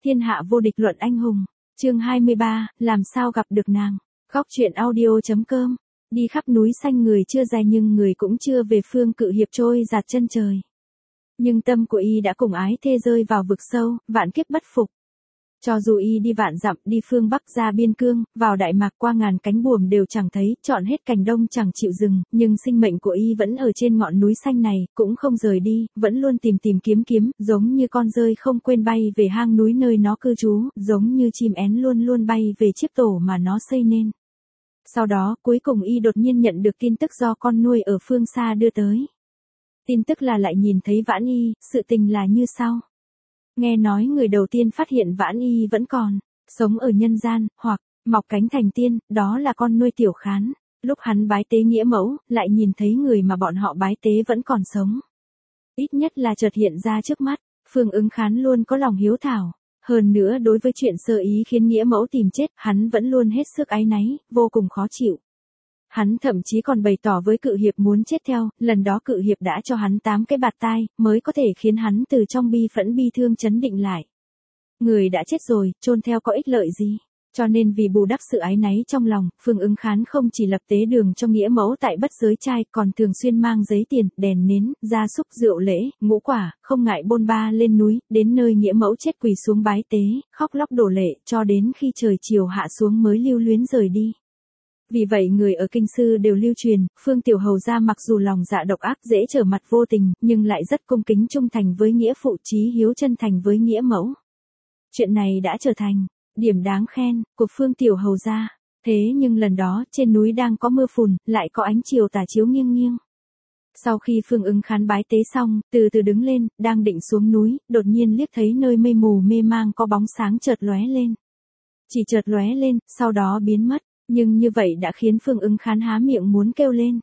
Thiên hạ vô địch luận anh hùng. Chương 23, làm sao gặp được nàng. Góc truyện audio.com. Đi khắp núi xanh người chưa dài nhưng người cũng chưa về phương cự hiệp trôi giạt chân trời. Nhưng tâm của y đã cùng ái thê rơi vào vực sâu, vạn kiếp bất phục. Cho dù y đi vạn dặm, đi phương Bắc ra biên cương, vào Đại Mạc qua ngàn cánh buồm đều chẳng thấy, chọn hết cành đông chẳng chịu dừng, nhưng sinh mệnh của y vẫn ở trên ngọn núi xanh này, cũng không rời đi, vẫn luôn tìm kiếm, giống như con dơi không quên bay về hang núi nơi nó cư trú, giống như chim én luôn luôn bay về chiếc tổ mà nó xây nên. Sau đó, cuối cùng y đột nhiên nhận được tin tức do con nuôi ở phương xa đưa tới. Tin tức là lại nhìn thấy Vãn Y, sự tình là như sau. Nghe nói người đầu tiên phát hiện Vãn Y vẫn còn sống ở nhân gian, hoặc mọc cánh thành tiên, đó là con nuôi Tiểu Khán. Lúc hắn bái tế nghĩa mẫu, lại nhìn thấy người mà bọn họ bái tế vẫn còn sống. Ít nhất là chợt hiện ra trước mắt, Phương Ứng Khán luôn có lòng hiếu thảo. Hơn nữa đối với chuyện sơ ý khiến nghĩa mẫu tìm chết, hắn vẫn luôn hết sức áy náy, vô cùng khó chịu. Hắn thậm chí còn bày tỏ với cự hiệp muốn chết theo, lần đó cự hiệp đã cho hắn 8 cái bạt tai, mới có thể khiến hắn từ trong bi phẫn bi thương chấn định lại. Người đã chết rồi, chôn theo có ích lợi gì? Cho nên vì bù đắp sự áy náy trong lòng, Phương Ứng Khán không chỉ lập tế đường cho nghĩa mẫu tại Bất Giới Trai, còn thường xuyên mang giấy tiền, đèn nến, gia súc rượu lễ, ngũ quả, không ngại bôn ba lên núi, đến nơi nghĩa mẫu chết quỳ xuống bái tế, khóc lóc đổ lệ, cho đến khi trời chiều hạ xuống mới lưu luyến rời đi. Vì vậy người ở kinh sư đều lưu truyền, Phương Tiểu Hầu gia mặc dù lòng dạ độc ác dễ trở mặt vô tình, nhưng lại rất cung kính trung thành với nghĩa phụ, chí hiếu chân thành với nghĩa mẫu. Chuyện này đã trở thành điểm đáng khen của Phương Tiểu Hầu gia. Thế nhưng lần đó trên núi đang có mưa phùn, lại có ánh chiều tà chiếu nghiêng nghiêng. Sau khi Phương Ứng Khán bái tế xong, từ từ đứng lên, đang định xuống núi, đột nhiên liếc thấy nơi mây mù mê mang có bóng sáng chợt lóe lên. Chỉ chợt lóe lên, sau đó biến mất. Nhưng như vậy đã khiến Phương Ứng Khán há miệng muốn kêu lên.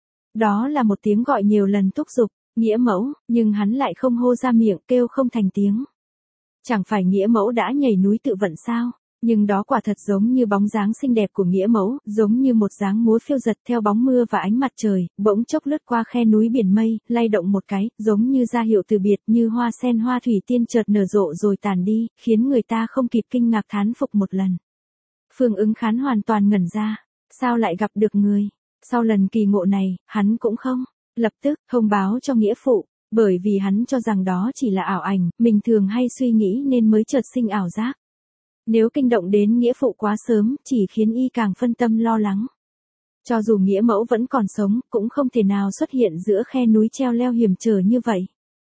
Đó là một tiếng gọi nhiều lần thúc giục, nghĩa mẫu, nhưng hắn lại không hô ra miệng, kêu không thành tiếng. Chẳng phải nghĩa mẫu đã nhảy núi tự vận sao? Nhưng đó quả thật giống như bóng dáng xinh đẹp của nghĩa mẫu, giống như một dáng múa phiêu giật theo bóng mưa và ánh mặt trời, bỗng chốc lướt qua khe núi biển mây, lay động một cái, giống như ra hiệu từ biệt, như hoa sen hoa thủy tiên chợt nở rộ rồi tàn đi, khiến người ta không kịp kinh ngạc thán phục một lần. Phương Ứng Khán hoàn toàn ngẩn ra, sao lại gặp được người? Sau lần kỳ ngộ này, hắn cũng không lập tức thông báo cho nghĩa phụ, bởi vì hắn cho rằng đó chỉ là ảo ảnh, mình thường hay suy nghĩ nên mới chợt sinh ảo giác. Nếu kinh động đến nghĩa phụ quá sớm, chỉ khiến y càng phân tâm lo lắng. Cho dù nghĩa mẫu vẫn còn sống, cũng không thể nào xuất hiện giữa khe núi treo leo hiểm trở như vậy.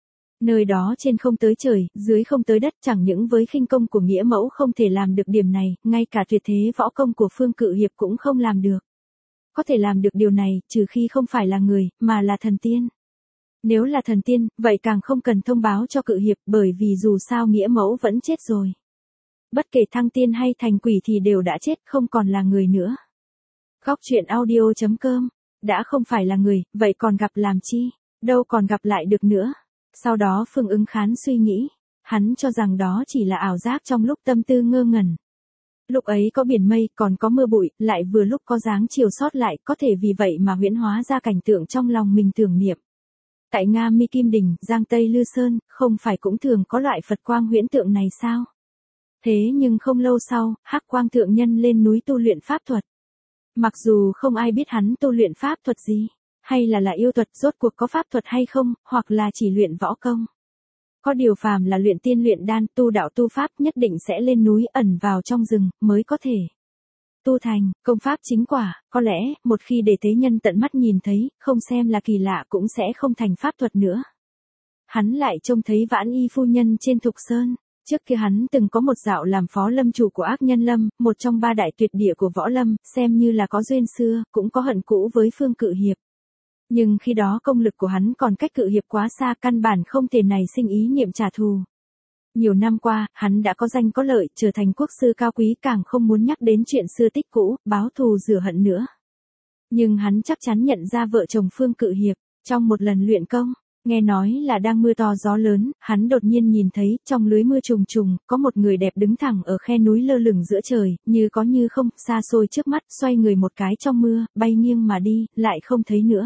Nơi đó trên không tới trời, dưới không tới đất, chẳng những với khinh công của nghĩa mẫu không thể làm được điểm này, ngay cả tuyệt thế võ công của Phương Cự Hiệp cũng không làm được. Có thể làm được điều này, trừ khi không phải là người, mà là thần tiên. Nếu là thần tiên, vậy càng không cần thông báo cho Cự Hiệp, bởi vì dù sao nghĩa mẫu vẫn chết rồi. Bất kể thăng tiên hay thành quỷ thì đều đã chết, không còn là người nữa. Góc truyện audio.com. Đã không phải là người, vậy còn gặp làm chi? Đâu còn gặp lại được nữa. Sau đó Phương Ứng Khán suy nghĩ, hắn cho rằng đó chỉ là ảo giác trong lúc tâm tư ngơ ngẩn. Lúc ấy có biển mây, còn có mưa bụi, lại vừa lúc có dáng chiều sót lại, có thể vì vậy mà huyễn hóa ra cảnh tượng trong lòng mình tưởng niệm. Tại Nga Mi Kim Đình, Giang Tây Lư Sơn, không phải cũng thường có loại Phật quang huyễn tượng này sao? Thế nhưng không lâu sau, Hắc Quang thượng nhân lên núi tu luyện pháp thuật. Mặc dù không ai biết hắn tu luyện pháp thuật gì, hay là yêu thuật, rốt cuộc có pháp thuật hay không, hoặc là chỉ luyện võ công. Có điều phàm là luyện tiên luyện đan, tu đạo tu pháp nhất định sẽ lên núi ẩn vào trong rừng, mới có thể tu thành công pháp chính quả. Có lẽ, một khi để tế nhân tận mắt nhìn thấy, không xem là kỳ lạ cũng sẽ không thành pháp thuật nữa. Hắn lại trông thấy Vãn Y phu nhân trên Thục Sơn. Trước kia hắn từng có một dạo làm phó lâm chủ của Ác Nhân Lâm, một trong 3 đại tuyệt địa của võ lâm, xem như là có duyên xưa, cũng có hận cũ với Phương Cự Hiệp. Nhưng khi đó công lực của hắn còn cách Cự Hiệp quá xa, căn bản không thể nảy sinh ý niệm trả thù. Nhiều năm qua, hắn đã có danh có lợi, trở thành quốc sư cao quý, càng không muốn nhắc đến chuyện xưa tích cũ, báo thù rửa hận nữa. Nhưng hắn chắc chắn nhận ra vợ chồng Phương Cự Hiệp, trong một lần luyện công, nghe nói là đang mưa to gió lớn, hắn đột nhiên nhìn thấy, trong lưới mưa trùng trùng, có một người đẹp đứng thẳng ở khe núi lơ lửng giữa trời, như có như không, xa xôi trước mắt, xoay người một cái trong mưa, bay nghiêng mà đi, lại không thấy nữa.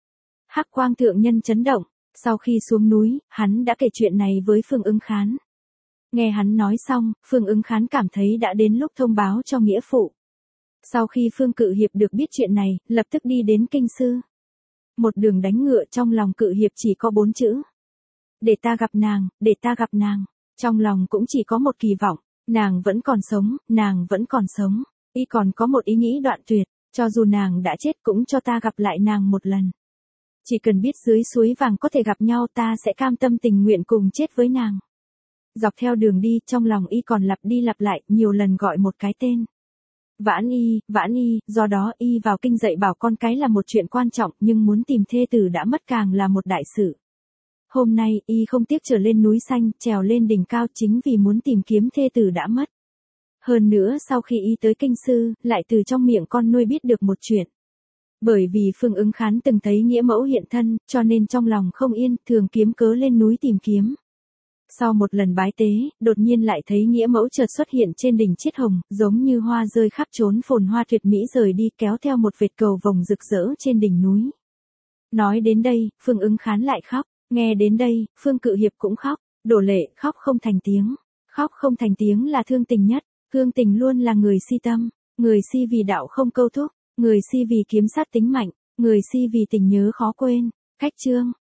Hắc Quang thượng nhân chấn động, sau khi xuống núi, hắn đã kể chuyện này với Phương Ứng Khán. Nghe hắn nói xong, Phương Ứng Khán cảm thấy đã đến lúc thông báo cho nghĩa phụ. Sau khi Phương Cự Hiệp được biết chuyện này, lập tức đi đến kinh sư. Một đường đánh ngựa, trong lòng Cự Hiệp chỉ có 4 chữ. Để ta gặp nàng, để ta gặp nàng. Trong lòng cũng chỉ có một kỳ vọng, nàng vẫn còn sống, nàng vẫn còn sống. Y còn có một ý nghĩ đoạn tuyệt, cho dù nàng đã chết cũng cho ta gặp lại nàng một lần. Chỉ cần biết dưới suối vàng có thể gặp nhau, ta sẽ cam tâm tình nguyện cùng chết với nàng. Dọc theo đường đi, trong lòng Y còn lặp đi lặp lại nhiều lần gọi một cái tên. Vãn Y, do đó Y vào kinh dạy bảo con cái là một chuyện quan trọng, nhưng muốn tìm thê tử đã mất càng là một đại sự. Hôm nay, Y không tiếc trở lên núi xanh, trèo lên đỉnh cao chính vì muốn tìm kiếm thê tử đã mất. Hơn nữa sau khi Y tới kinh sư, lại từ trong miệng con nuôi biết được một chuyện. Bởi vì Phương Ứng Khán từng thấy nghĩa mẫu hiện thân, cho nên trong lòng không yên, thường kiếm cớ lên núi tìm kiếm. Sau một lần bái tế, đột nhiên lại thấy nghĩa mẫu chợt xuất hiện trên đỉnh chiết hồng, giống như hoa rơi khắp trốn phồn hoa tuyệt mỹ rời đi kéo theo một vệt cầu vồng rực rỡ trên đỉnh núi. Nói đến đây, Phương Ứng Khán lại khóc, nghe đến đây, Phương Cự Hiệp cũng khóc, đổ lệ, khóc không thành tiếng. Khóc không thành tiếng là thương tình nhất, thương tình luôn là người si tâm, người si vì đạo không câu thúc, người si vì kiếm sát tính mạnh, người si vì tình nhớ khó quên. Khách chương.